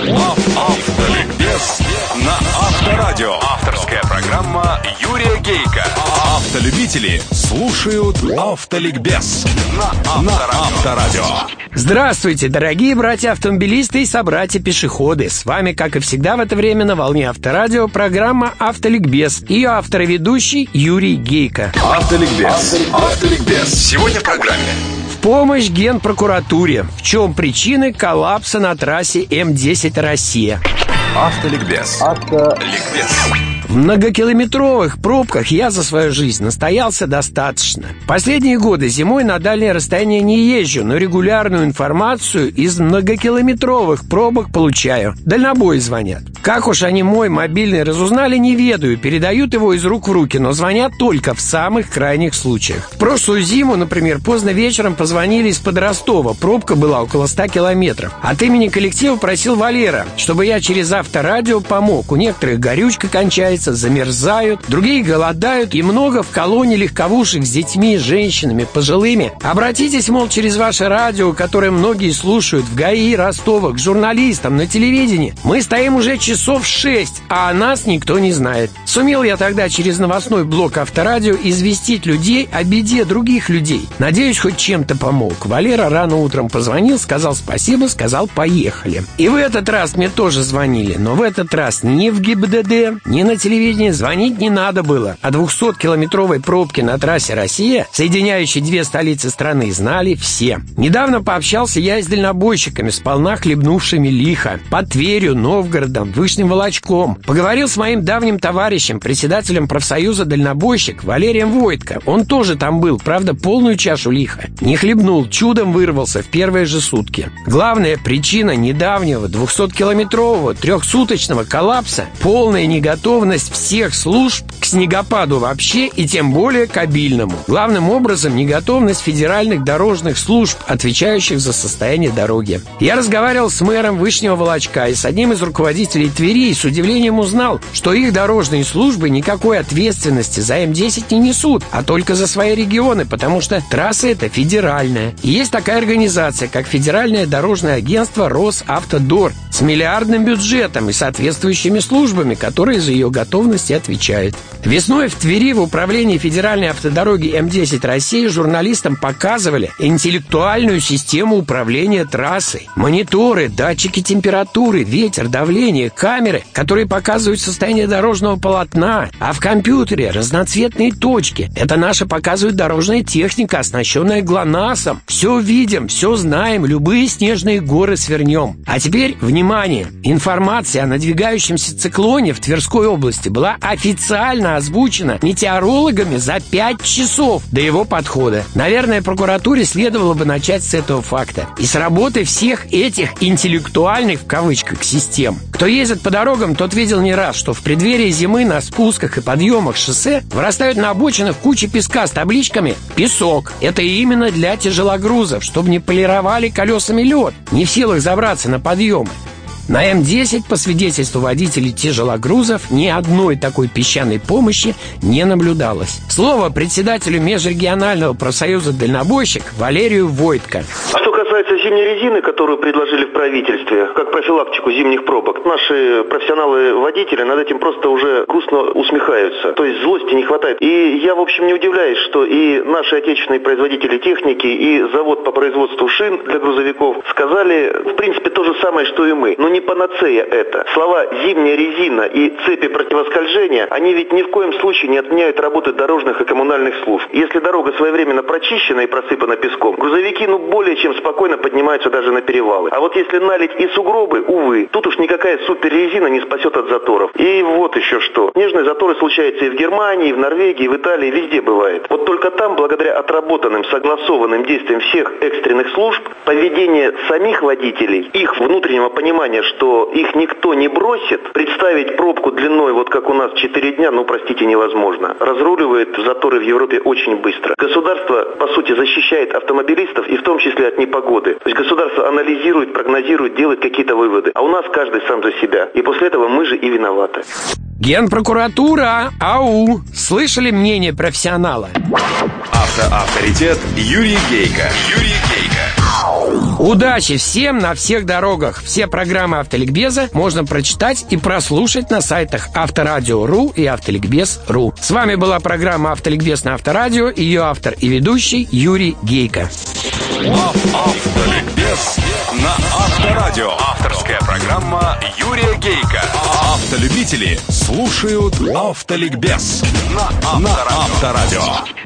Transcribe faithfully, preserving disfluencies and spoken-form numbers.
Автоликбез на Авторадио. Авторская программа Юрия Гейка. Автолюбители слушают Автоликбез на Авторадио. Здравствуйте, дорогие братья-автомобилисты и собратья-пешеходы. С вами, как и всегда в это время, на волне Авторадио программа «Автоликбез». Ее автор и ведущий Юрий Гейка. Автоликбез. Автоликбез. Сегодня в программе. В помощь Генпрокуратуре. В чем причины коллапса на трассе эм десять «Россия»? Автоликбез. Автоликбез. В многокилометровых пробках я за свою жизнь настоялся достаточно. Последние годы зимой на дальние расстояния не езжу, но регулярную информацию из многокилометровых пробок получаю. Дальнобои звонят. Как уж они мой мобильный разузнали, не ведаю. Передают его из рук в руки, но звонят только в самых крайних случаях. В прошлую зиму, например, поздно вечером позвонили из-под Ростова. Пробка была около ста километров. От имени коллектива просил Валера, чтобы я через Авторадио помог. У некоторых горючка кончается, замерзают, другие голодают, и много в колонне легковушек с детьми, женщинами, пожилыми. Обратитесь, мол, через ваше радио, которое многие слушают, в ГАИ Ростова, к журналистам, на телевидении. Мы стоим уже часов шесть, а о нас никто не знает. Сумел я тогда через новостной блок Авторадио известить людей о беде других людей. Надеюсь, хоть чем-то помог. Валера рано утром позвонил, сказал спасибо, сказал поехали. И в этот раз мне тоже звонили, но в этот раз ни в ГИБДД, ни на телевидении звонить не надо было. О двухсоткилометровой пробке на трассе «Россия», соединяющей две столицы страны, знали все. Недавно пообщался я с дальнобойщиками, сполна хлебнувшими лихо, под Тверью, Новгородом, Вышним Волочком. Поговорил с моим давним товарищем, председателем профсоюза «Дальнобойщик» Валерием Войтко. Он тоже там был, правда, полную чашу лиха. Не хлебнул, чудом вырвался в первые же сутки. Главная причина недавнего двухсоткилометрового трехсуточного коллапса – полная неготовность всех служб к снегопаду вообще и тем более к обильному. Главным образом неготовность федеральных дорожных служб, отвечающих за состояние дороги. Я разговаривал с мэром Вышнего Волочка и с одним из руководителей Твери и с удивлением узнал, что их дорожные службы никакой ответственности за эм десять не несут, а только за свои регионы, потому что трасса эта федеральная. И есть такая организация, как Федеральное дорожное агентство Росавтодор с миллиардным бюджетом и соответствующими службами, которые за ее готовность отвечает. Весной в Твери в управлении Федеральной автодороги эм десять России журналистам показывали интеллектуальную систему управления трассой. Мониторы, датчики температуры, ветер, давление, камеры, которые показывают состояние дорожного полотна, а в компьютере разноцветные точки. Это наша показывает дорожная техника, оснащенная ГЛОНАССом. Все видим, все знаем, любые снежные горы свернем. А теперь, внимание, информация о надвигающемся циклоне в Тверской области была официально озвучена метеорологами за пять часов до его подхода. Наверное, прокуратуре следовало бы начать с этого факта и с работы всех этих интеллектуальных, в кавычках, систем. Кто ездит по дорогам, тот видел не раз, что в преддверии зимы на спусках и подъемах шоссе вырастают на обочинах кучи песка с табличками «Песок». Это именно для тяжелогрузов, чтобы не полировали колесами лед, не в силах забраться на подъемы. На эм десять, по свидетельству водителей тяжелогрузов, ни одной такой песчаной помощи не наблюдалось. Слово председателю межрегионального профсоюза «Дальнобойщик» Валерию Войтко. А что касается зимней резины, которую предложили в правительстве, как профилактику зимних пробок, наши профессионалы-водители над этим просто уже грустно усмехаются. То есть злости не хватает. И я, в общем, не удивляюсь, что и наши отечественные производители техники, и завод по производству шин для грузовиков сказали, в принципе, то же самое, что и мы. Но не панацея это. Слова «зимняя резина» и «цепи противоскольжения», они ведь ни в коем случае не отменяют работы дорожных и коммунальных служб. Если дорога своевременно прочищена и просыпана песком, грузовики, ну, более чем спокойно поднимаются даже на перевалы. А вот если налить и сугробы, увы, тут уж никакая суперрезина не спасет от заторов. И вот еще что. Снежные заторы случаются и в Германии, и в Норвегии, и в Италии, везде бывает. Вот только там, благодаря отработанным, согласованным действиям всех экстренных служб, поведение самих водителей, их внутреннего понимания, что их никто не бросит, представить пробку длиной, вот как у нас, четыре дня, ну, простите, невозможно. Разруливает заторы в Европе очень быстро. Государство, по сути, защищает автомобилистов и в том числе от непогоды. То есть государство анализирует, прогнозирует, делает какие-то выводы. А у нас каждый сам за себя. И после этого мы же и виноваты. Генпрокуратура, ау, слышали мнение профессионала? Автоавторитет Юрий Гейка. Юрий Гейка. Удачи всем на всех дорогах. Все программы Автоликбеза можно прочитать и прослушать на сайтах Авторадио точка ру и Автоликбез точка ру. С вами была программа Автоликбез на Авторадио, ее автор и ведущий Юрий Гейко. Автоликбез на Авторадио. Авторская программа Юрия Гейко. Автолюбители слушают Автоликбез на Авторадио.